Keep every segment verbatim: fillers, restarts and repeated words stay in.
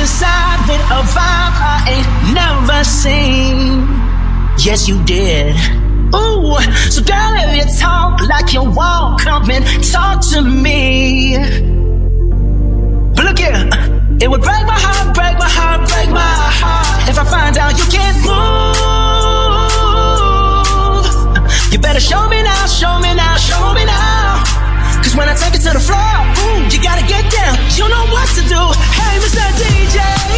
inside with a vibe I ain't never seen. Yes, you did. Ooh, so girl, if you talk like you walk, come and talk to me. But look here, it would break my heart, break my heart, break my heart if I find out you can't move. You better show me now, show me now, show me now. Cause when I take it to the floor, ooh, you gotta get down. You know what to do. Hey, Mister D J,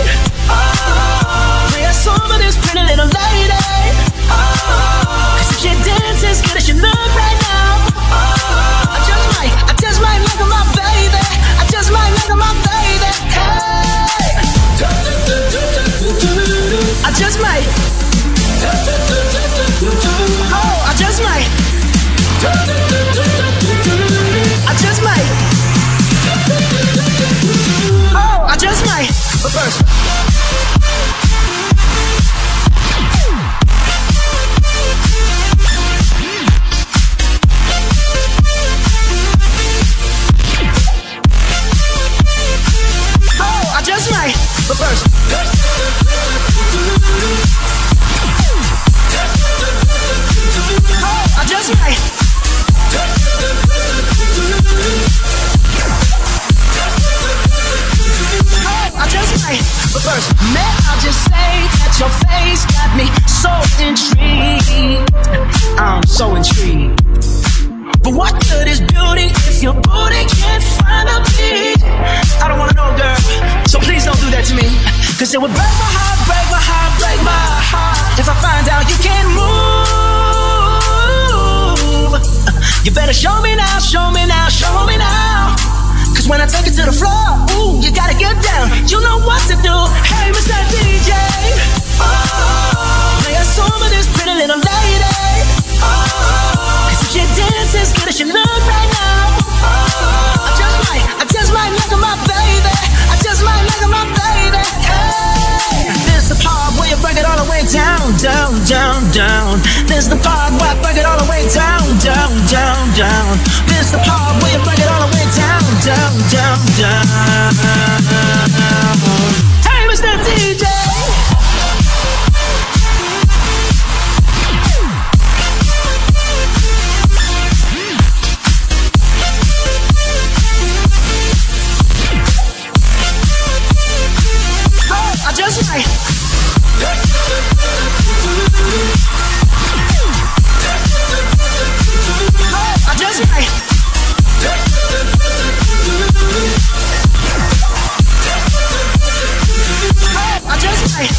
oh, play a song for this pretty little lady. Oh, cause if you dance as good as you look right now, oh, I just might, I just might look at my baby. I just might look at my baby. Hey, I just might. Oh, I just might. I just might. Oh, I just might. But first, oh, I just might. But first, oh, I just might. I just might, but first, may I just say that your face got me so intrigued. I'm so intrigued. But what good is beauty if your booty can't find a beat? I don't wanna know, girl, so please don't do that to me. Cause it would break my heart, break my heart, break my heart if I find out you can't move. You better show me now, show me now, show me now. Cause when I take it to the floor, ooh, you gotta get down. You know what to do. Hey, Mister D J, oh, play a song for this pretty little lady. Oh, cause if you dance as good as you look right now, oh, I just might, I just might look at my baby. I just might look at my baby. Hey, this the part where you break it all the way down, down, down, down. This the part where I break it all the way down, down, down, down. This the part where you break it all the way down, down, down, down. Hey, Mister D J. Oh, I just might. Oh, I just might. I just might.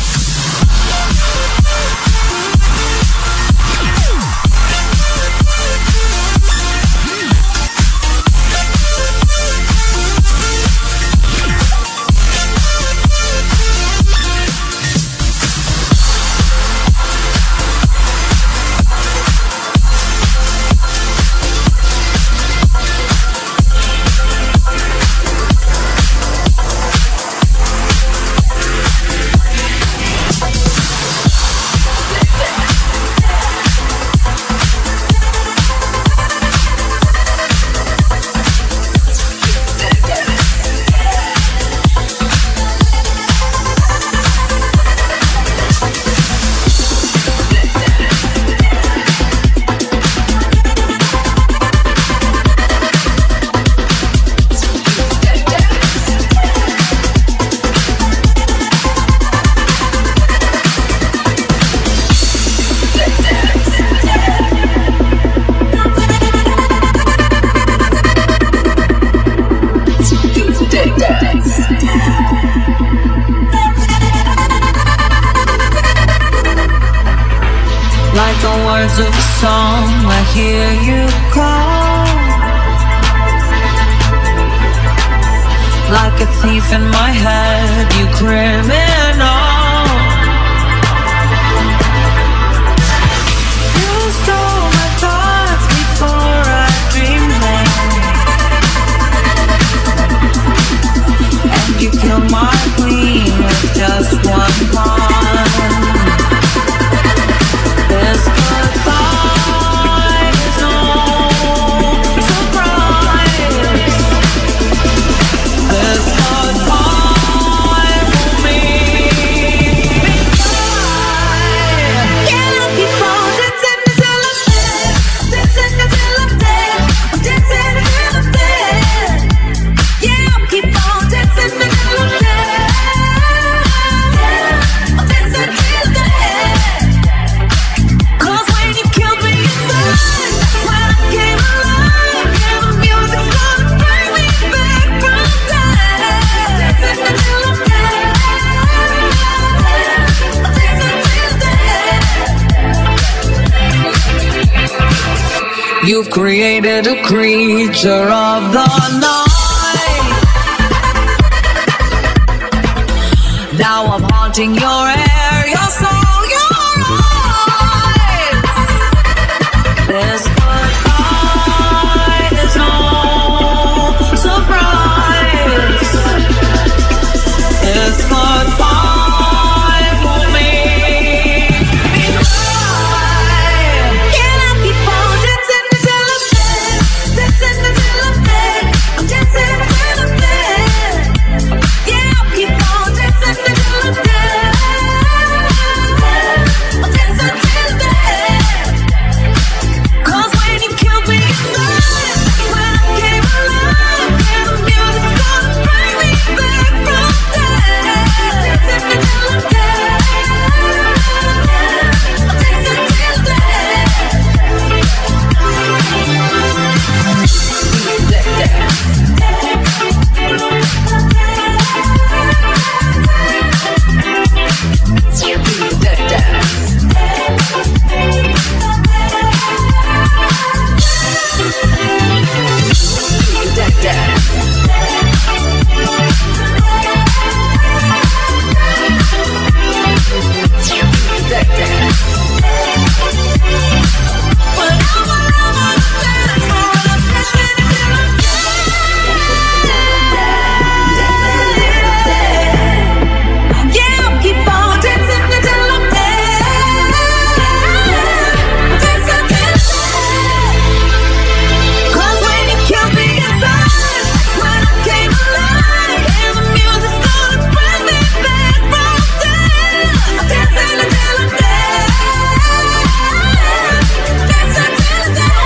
Like the words of a song, I hear you call. Like a thief in my head, you criminal. You stole my thoughts before I dreamed them, and you killed my queen with just one pawn. This goodbye is no surprise. This goodbye will You've created a creature of the night. Now I'm haunting your air, your soul, your eyes. This goodbye is no surprise. This goodbye will make me cry. Can I keep on dancing until I'm dead? Dancing until I'm dead. I'm dancing until I'm dead. Yeah, I'll keep on dancing until I'm dead. I'll dance until I'm dead. 'Cause when you killed me inside, when I came alive, and the music's gonna bring me back from dead. Dancing until I'm dead. I'll dance until I'm dead. Dead, dead. Dead, dead. Dead, dead. Dead, dead. When I'm around, I'm dancing, when I'm dancing until I'm dead. Yeah, I'll keep on dancing until I'm dead. Dance until I'm dead. 'Cause when you killed me inside, when I came alive, and the music's gonna bring me back from dead. I'm dancing until I'm dead. Dance until I'm dead.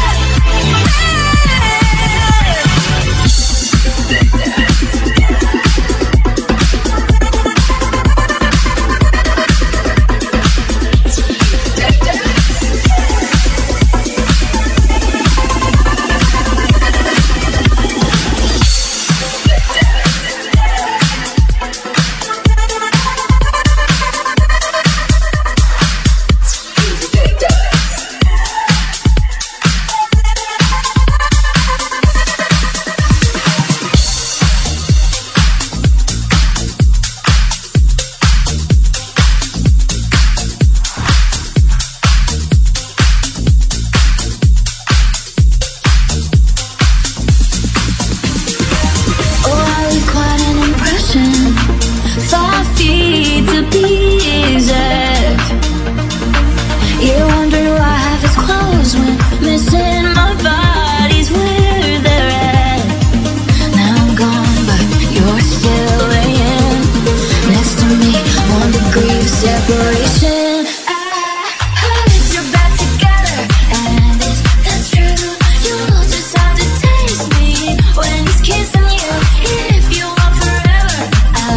Oh, I leave quite an impression. Five feet to be exact. You wonder why half is closed when missing my body's where they're at. Now I'm gone, but you're still laying next to me. One degree of separation. I heard you're back together, and if that's true, you'll just have to taste me when he's kissing you. If you want forever, I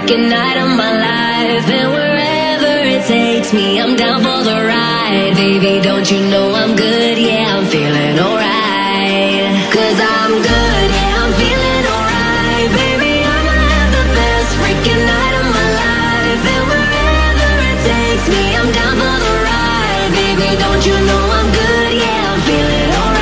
freaking night of my life. And wherever it takes me, I'm down for the ride. Baby, don't you know I'm good? Yeah, I'm feeling alright. Cause I'm good, yeah, I'm feeling alright. Baby, I'ma have the best freaking night of my life. And wherever it takes me, I'm down for the ride. Baby, don't you know I'm good? Yeah, I'm feeling alright.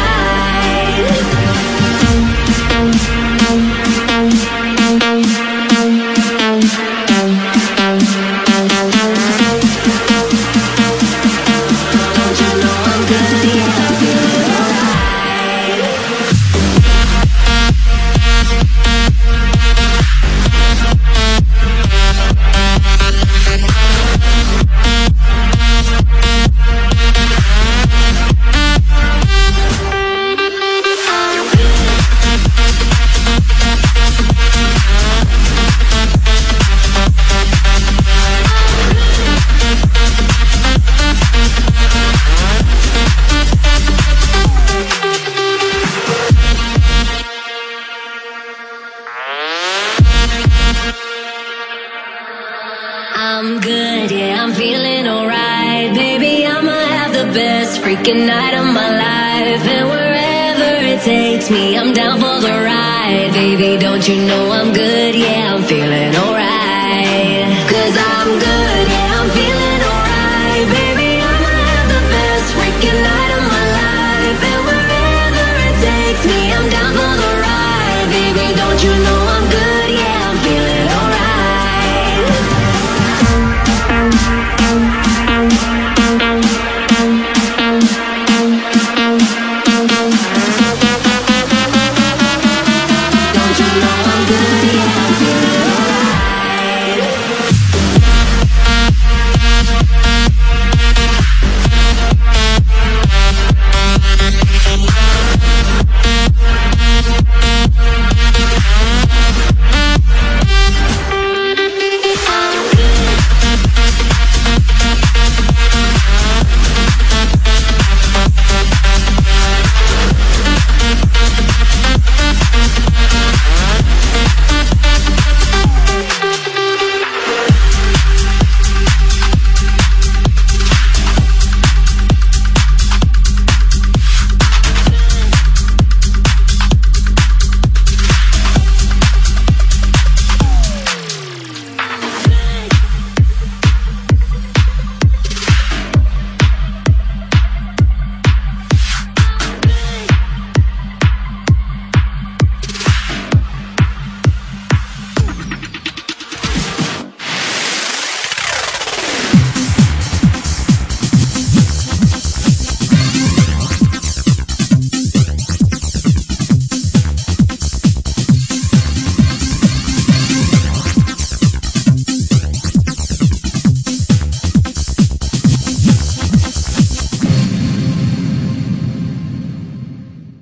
I'm good, yeah, I'm feeling alright. Baby, I'ma have the best freaking night of my life. And wherever it takes me, I'm down for the ride. Baby, don't you know I'm good, yeah, I'm feeling alright. Cause I'm good, yeah, I'm feeling alright. Baby, I'ma have the best freaking night of my life. And wherever it takes me, I'm down for the ride. Baby, don't you know